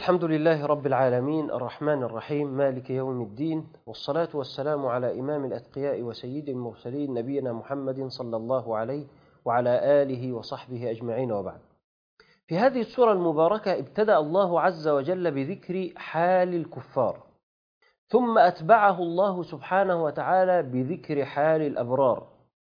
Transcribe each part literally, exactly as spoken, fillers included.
الحمد لله رب العالمين الرحمن الرحيم مالك يوم الدين، والصلاة والسلام على إمام الأتقياء وسيد المرسلين نبينا محمد صلى الله عليه وعلى آله وصحبه أجمعين، وبعد. في هذه السورة المباركة ابتدأ الله عز وجل بذكر حال الكفار، ثم أتبعه الله سبحانه وتعالى بذكر حال الأبرار،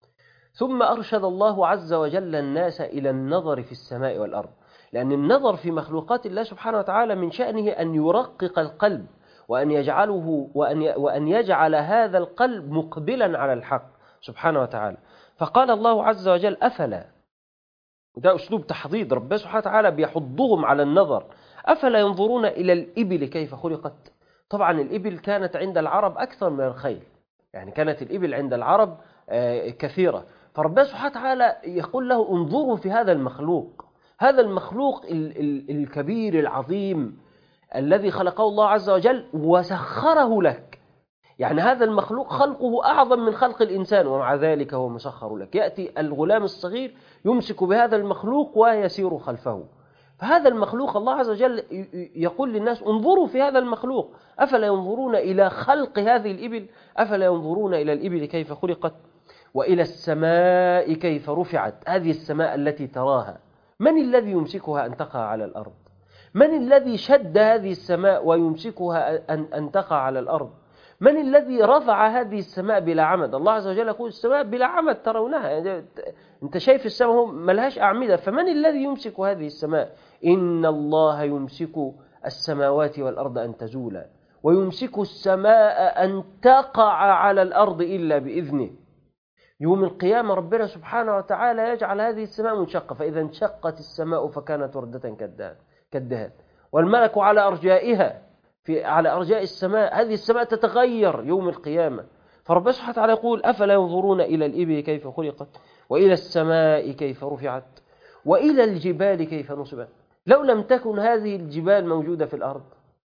ثم أرشد الله عز وجل الناس إلى النظر في السماء والأرض، لأن النظر في مخلوقات الله سبحانه وتعالى من شأنه أن يرقق القلب وأن يجعله وأن وأن يجعل هذا القلب مقبلا على الحق سبحانه وتعالى. فقال الله عز وجل: أفلا، وده أسلوب تحضيض، ربنا سبحانه وتعالى بيحضهم على النظر. أفلا ينظرون إلى الإبل كيف خلقت؟ طبعا الإبل كانت عند العرب أكثر من الخيل، يعني كانت الإبل عند العرب كثيرة، فربنا سبحانه وتعالى يقول له: انظروا في هذا المخلوق، هذا المخلوق الكبير العظيم الذي خلقه الله عز وجل وسخره لك. يعني هذا المخلوق خلقه أعظم من خلق الإنسان، ومع ذلك هو مسخر لك. يأتي الغلام الصغير يمسك بهذا المخلوق ويسير خلفه. فهذا المخلوق الله عز وجل يقول للناس: انظروا في هذا المخلوق. أفلا ينظرون إلى خلق هذه الإبل؟ أفلا ينظرون إلى الإبل كيف خلقت؟ وإلى السماء كيف رفعت؟ هذه السماء التي تراها، من الذي يمسكها أن تقع على الأرض؟ من الذي شد هذه السماء ويمسكها أن, أن تقع على الأرض؟ من الذي رفع هذه السماء بلا عمد؟ الله عز وجل يقول: السماء بلا عمد ترونها، يعني أنت شايف السماء ملهاش أعمدة، فمن الذي يمسك هذه السماء؟ إن الله يمسك السماوات والأرض أن تزولا، ويمسك السماء أن تقع على الأرض إلا بإذنه. يوم القيامة ربنا سبحانه وتعالى يجعل هذه السماء منشقة، فإذا انشقت السماء فكانت وردة كالدهان، والملك على أرجائها، في على أرجاء السماء، هذه السماء تتغير يوم القيامة. فربنا سبحانه وتعالى يقول: أفلا ينظرون إلى الإبل كيف خلقت، وإلى السماء كيف رفعت، وإلى الجبال كيف نصبت. لو لم تكن هذه الجبال موجودة في الأرض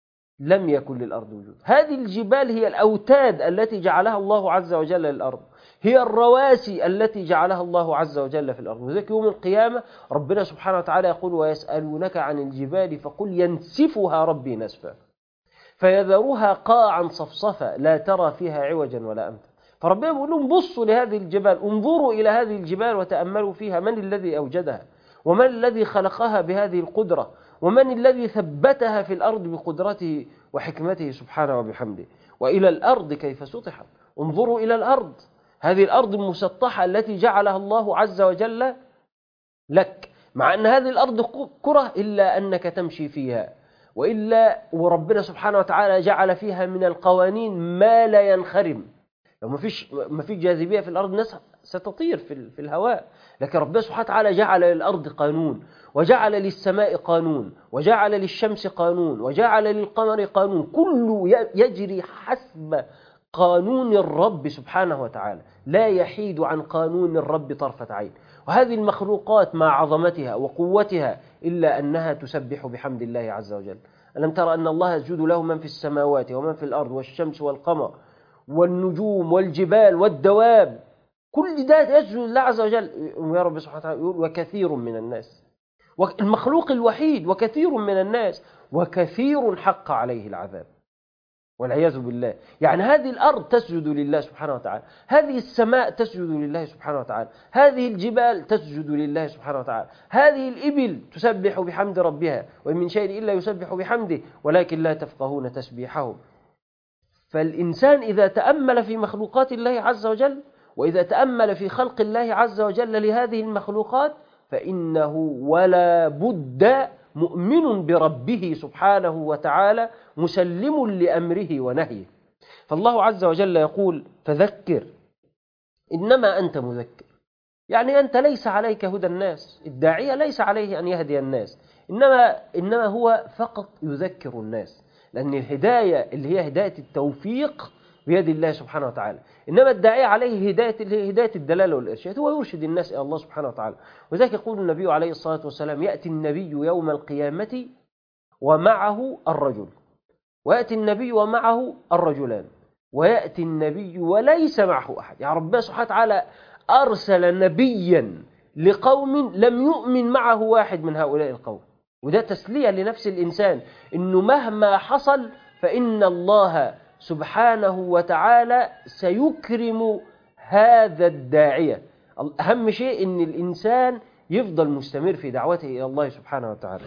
لم يكن للأرض وجود. هذه الجبال هي الأوتاد التي جعلها الله عز وجل للأرض، هي الرواسي التي جعلها الله عز وجل في الأرض. وذلك يوم القيامة ربنا سبحانه وتعالى يقول: ويسألونك عن الجبال فقل ينسفها ربي نسفا فيذرها قاعا صفصفا لا ترى فيها عوجا ولا أمتا. فربنا يقول لهم: بصوا لهذه الجبال، انظروا إلى هذه الجبال وتأملوا فيها، من الذي أوجدها، ومن الذي خلقها بهذه القدرة، ومن الذي ثبتها في الأرض بقدرته وحكمته سبحانه وبحمده. وإلى الأرض كيف سطحت، انظروا إلى الأرض، هذه الأرض المسطحة التي جعلها الله عز وجل لك، مع أن هذه الأرض كرة إلا أنك تمشي فيها، وإلا وربنا سبحانه وتعالى جعل فيها من القوانين ما لا ينخرم. لو ما فيش ما فيش جاذبية في الأرض الناس ستطير في في الهواء، لكن ربنا سبحانه وتعالى جعل للأرض قانون، وجعل للسماء قانون، وجعل للشمس قانون، وجعل للقمر قانون، كله يجري حسب قانون الرب سبحانه وتعالى، لا يحيد عن قانون الرب طرفة عين. وهذه المخلوقات مع عظمتها وقوتها إلا أنها تسبح بحمد الله عز وجل. ألم ترى أن الله يسجد له من في السماوات ومن في الأرض والشمس والقمر والنجوم والجبال والدواب، كل ده يسجد لله عز وجل. يا رب سبحانه وتعالى يقول: وكثير من الناس، المخلوق الوحيد، وكثير من الناس، وكثير حق عليه العذاب والعياذ بالله. يعني هذه الأرض تسجد لله سبحانه وتعالى، هذه السماء تسجد لله سبحانه وتعالى، هذه الجبال تسجد لله سبحانه وتعالى، هذه الإبل تسبح بحمد ربها، وإن من شيء إلا يسبح بحمده ولكن لا تفقهون تسبيحهم. فالإنسان إذا تأمل في مخلوقات الله عز وجل، وإذا تأمل في خلق الله عز وجل لهذه المخلوقات، فإنه ولا بد مؤمن بربه سبحانه وتعالى مسلم لأمره ونهيه. فالله عز وجل يقول: فذكر إنما أنت مذكر، يعني أنت ليس عليك هدى الناس، الداعية ليس عليه أن يهدي الناس، إنما, إنما هو فقط يذكر الناس، لأن الهداية اللي هي هداية التوفيق بيد الله سبحانه وتعالى، إنما الداعية عليه هداية اللي هي هداية الدلالة والإرشاد، هو يرشد الناس إلى الله سبحانه وتعالى. وذلك يقول النبي عليه الصلاة والسلام: يأتي النبي يوم القيامة ومعه الرجل، ويأتي النبي ومعه الرجلان، ويأتي النبي وليس معه أحد. يعني ربنا سبحانه وتعالى أرسل نبيا لقوم لم يؤمن معه واحد من هؤلاء القوم، وده تسلية لنفس الإنسان إنه مهما حصل فإن الله سبحانه وتعالى سيكرم هذا الداعية. أهم شيء إن الإنسان يفضل مستمر في دعوته إلى الله سبحانه وتعالى.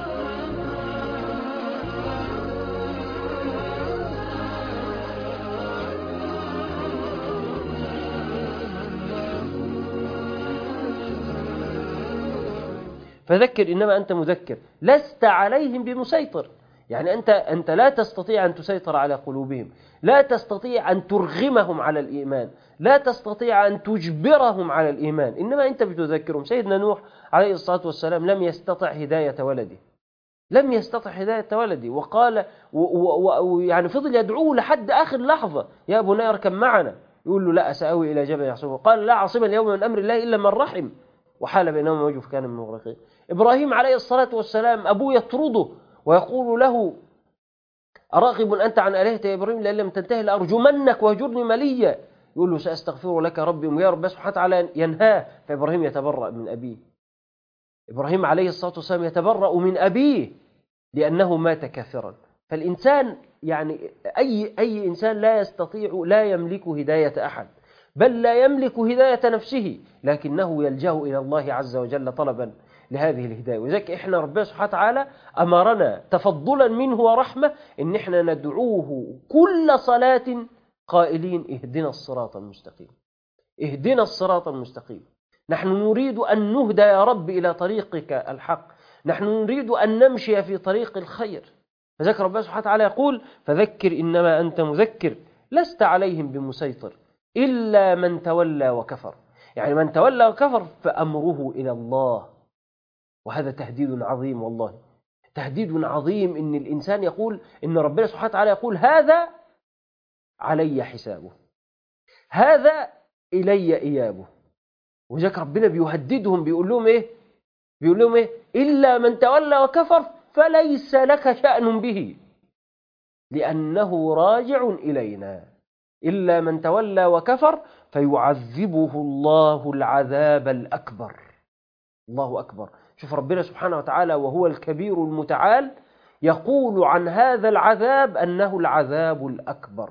فذكر إنما أنت مذكر لست عليهم بمسيطر. يعني أنت أنت لا تستطيع أن تسيطر على قلوبهم، لا تستطيع أن ترغمهم على الإيمان، لا تستطيع أن تجبرهم على الإيمان، إنما أنت بتذكرهم. سيدنا نوح عليه الصلاة والسلام لم يستطع هداية ولده، لم يستطع هداية ولده، وقال ويعني فضل يدعوه لحد آخر لحظة: يا بني اركب معنا. يقول له: لا، سآوي إلى جبل يعصمه. قال: لا عاصم اليوم من أمر الله إلا من رحم، وحال بينهما وجه كان من المغرقين. إبراهيم عليه الصلاة والسلام أبوه يطرده ويقول له: أراغب أنت عن آلهتي يا إبراهيم؟ لئن لم تنتهي لأرجمنك وهجرني مليا. يقول له: سأستغفر لك ربي. يا رب سبحانه وتعالى ينهاه، فإبراهيم يتبرأ من أبيه. إبراهيم عليه الصلاة والسلام يتبرأ من أبيه لأنه مات كافرا. فالإنسان يعني أي أي إنسان لا يستطيع، لا يملك هداية أحد، بل لا يملك هداية نفسه، لكنه يلجأ إلى الله عز وجل طلبا لهذه الهداية. وذلك إحنا ربنا سبحانه وتعالى أمرنا تفضلا منه ورحمة إن إحنا ندعوه كل صلاة قائلين: اهدنا الصراط المستقيم، اهدنا الصراط المستقيم. نحن نريد أن نهدى يا رب إلى طريقك الحق، نحن نريد أن نمشي في طريق الخير. فذكر ربنا سبحانه وتعالى يقول: فذكر إنما أنت مذكر لست عليهم بمسيطر إلا من تولى وكفر. يعني من تولى وكفر فأمره إلى الله. وهذا تهديد عظيم، والله تهديد عظيم، إن الإنسان يقول إن ربنا سبحانه وتعالى يقول: هذا علي حسابه، هذا إلي إيابه. وذلك ربنا بيهددهم، بيقول لهم إيه؟ بيقول لهم إيه؟ إلا من تولى وكفر فليس لك شأن به لأنه راجع إلينا. إلا من تولى وكفر فيعذبه الله العذاب الأكبر. الله أكبر. شوف ربنا سبحانه وتعالى وهو الكبير المتعال يقول عن هذا العذاب أنه العذاب الأكبر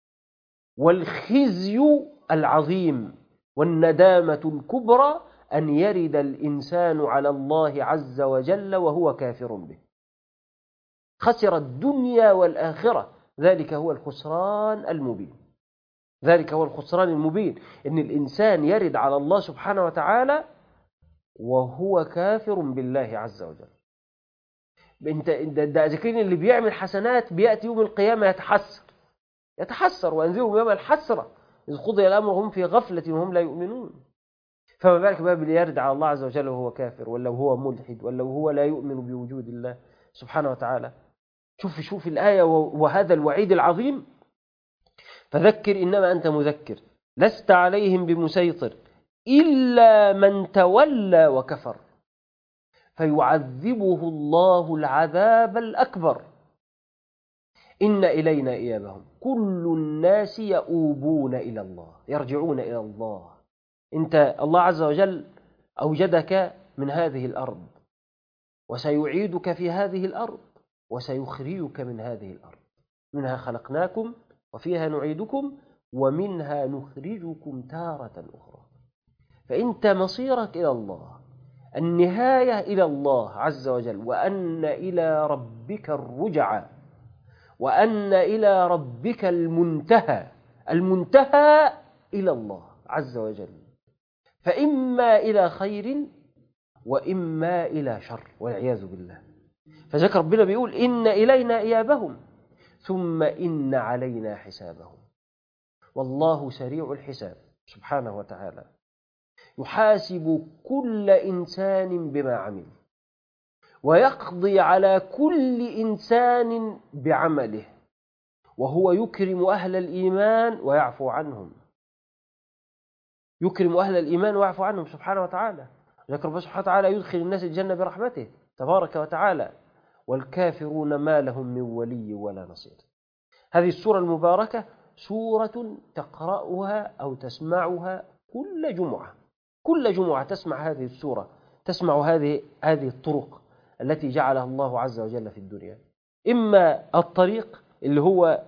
والخزي العظيم والندامة الكبرى أن يرد الإنسان على الله عز وجل وهو كافر به. خسر الدنيا والآخرة، ذلك هو الخسران المبين. ذلك هو الخسران المبين، إن الإنسان يرد على الله سبحانه وتعالى وهو كافر بالله عز وجل. انت ده ذكرين اللي بيعمل حسنات بيأتي يوم القيامة يتحسر يتحسر وأنذرهم يوم الحسرة إذ قضي الأمر هم في غفلة وهم لا يؤمنون. فما بالك بقى باللي يرد على الله عز وجل وهو كافر، ولا هو ملحد، ولا هو لا يؤمن بوجود الله سبحانه وتعالى. شوف شوف الآية وهذا الوعيد العظيم: فذكر إنما أنت مذكر لست عليهم بمسيطر إلا من تولى وكفر فيعذبه الله العذاب الأكبر إن إلينا إيابهم. كل الناس يؤوبون إلى الله، يرجعون إلى الله. أنت الله عز وجل أوجدك من هذه الأرض، وسيعيدك في هذه الأرض، وسيخرجك من هذه الأرض. منها خلقناكم وفيها نعيدكم ومنها نخرجكم تارة أخرى. فأنت مصيرك إلى الله، النهاية إلى الله عز وجل، وأن إلى ربك الرجعى، وأن إلى ربك المنتهى. المنتهى إلى الله عز وجل، فإما إلى خير وإما إلى شر والعياذ بالله. فذكر ربنا بيقول: إن إلينا إيابهم ثم إن علينا حسابهم. والله سريع الحساب سبحانه وتعالى، يحاسب كل إنسان بما عمل، ويقضي على كل إنسان بعمله، وهو يكرم أهل الإيمان ويعفو عنهم. يكرم أهل الإيمان ويعفو عنهم سبحانه وتعالى. ذكر الله سبحانه وتعالى: يدخل الناس الجنة برحمته تبارك وتعالى، والكافرون ما لهم من ولي ولا نصير. هذه السورة المباركة سورة تقرأها أو تسمعها كل جمعة. كل جمعة تسمع هذه السورة، تسمع هذه هذه الطرق التي جعلها الله عز وجل في الدنيا. إما الطريق اللي هو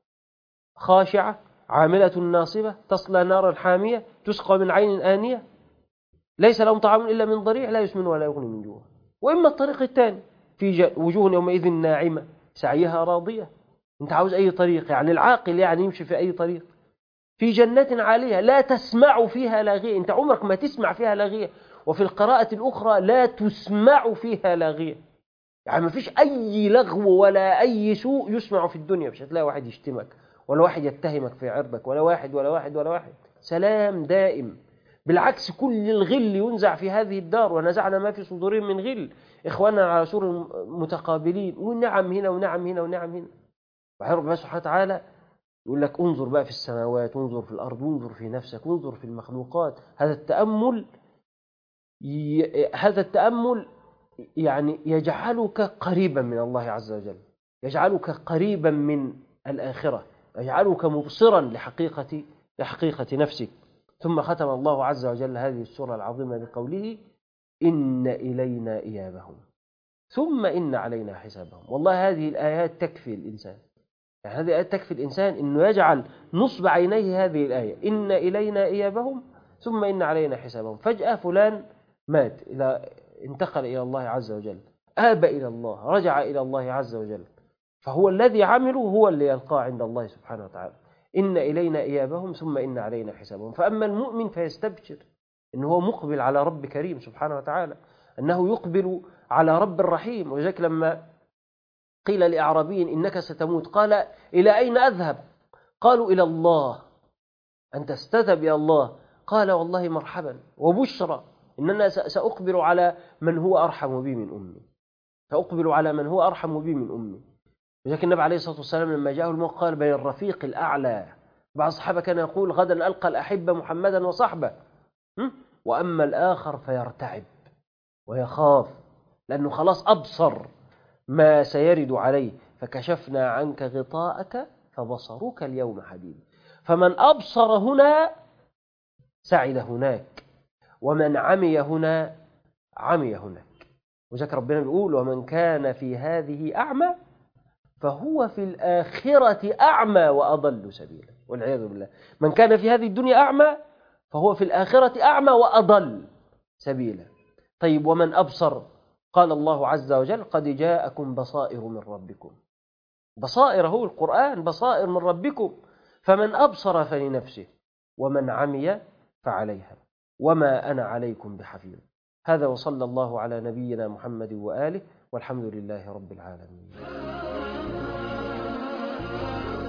خاشعة عاملة ناصبة تصلى نارا حامية تسقى من عين آنية ليس لهم طعام إلا من ضريع لا يسمن ولا يغني من جوع. وإما الطريق الثاني في وجوه يومئذ ناعمة سعيها راضية. أنت عاوز أي طريق؟ يعني العاقل يعني يمشي في أي طريق. في جنة عالية لا تسمع فيها لاغية، أنت عمرك ما تسمع فيها لاغية. وفي القراءة الأخرى لا تسمع فيها لاغية، يعني ما فيش أي لغو ولا أي سوء يسمع في الدنيا. مش هتلاقي واحد يشتمك ولا واحد يتهمك في عرضك ولا واحد ولا واحد ولا واحد. سلام دائم. بالعكس كل الغل ينزع في هذه الدار، ونزعنا ما في صدورهم من غل إخواننا على سور متقابلين، ونعم هنا ونعم هنا ونعم هنا. وحرب سبحانه وتعالى يقول لك انظر بقى في السماوات، انظر في الأرض، انظر في نفسك، انظر في المخلوقات. هذا التأمل ي... هذا التأمل يعني يجعلك قريبا من الله عز وجل، يجعلك قريبا من الآخرة، يجعلك مبصرا لحقيقة لحقيقة نفسك. ثم ختم الله عز وجل هذه السورة العظيمة بقوله إن إلينا إيابهم ثم إن علينا حسابهم. والله هذه الآيات تكفي الإنسان، يعني هذه الآيات تكفي الإنسان إنه يجعل نصب عينيه هذه الآية إن إلينا إيابهم ثم إن علينا حسابهم. فجأة فلان مات، إلى انتقل إلى الله عز وجل، آب إلى الله، رجع إلى الله عز وجل، فهو الذي عمله هو اللي يلقاه عند الله سبحانه وتعالى. إن إلينا إيابهم ثم إن علينا حسابهم. فأما المؤمن فيستبشر إنه هو مقبل على رب كريم سبحانه وتعالى، أنه يقبل على رب الرحيم. وذلك لما قيل لأعرابي إنك ستموت قال إلى أين أذهب؟ قالوا إلى الله. أنت ستذهب إلى الله؟ قال والله مرحبا وبشرى إننا سأقبل على من هو أرحم بي من أمي، سأقبل على من هو أرحم بي من أمي. لكن النبي عليه الصلاة والسلام لما جاءه الموت قال بين الرفيق الأعلى. بعض الصحابة كان يقول غدا ألقى الأحبة محمدا وصحبه، وأما الآخر فيرتعب ويخاف لأنه خلاص أبصر ما سيرد عليه. فكشفنا عنك غطاءك فبصرك اليوم حديد. فمن أبصر هنا سعد هناك، ومن عمي هنا عمي هناك. وذلك ربنا بيقول ومن كان في هذه أعمى فهو في الآخرة أعمى وأضل سبيلا، والعياذ بالله. من كان في هذه الدنيا أعمى فهو في الآخرة أعمى وأضل سبيلا. طيب ومن أبصر؟ قال الله عز وجل قد جاءكم بصائر من ربكم. بصائر هو القرآن، بصائر من ربكم. فمن أبصر فلنفسه ومن عمي فعليها وما أنا عليكم بحفيظ. هذا وصلى الله على نبينا محمد وآله والحمد لله رب العالمين.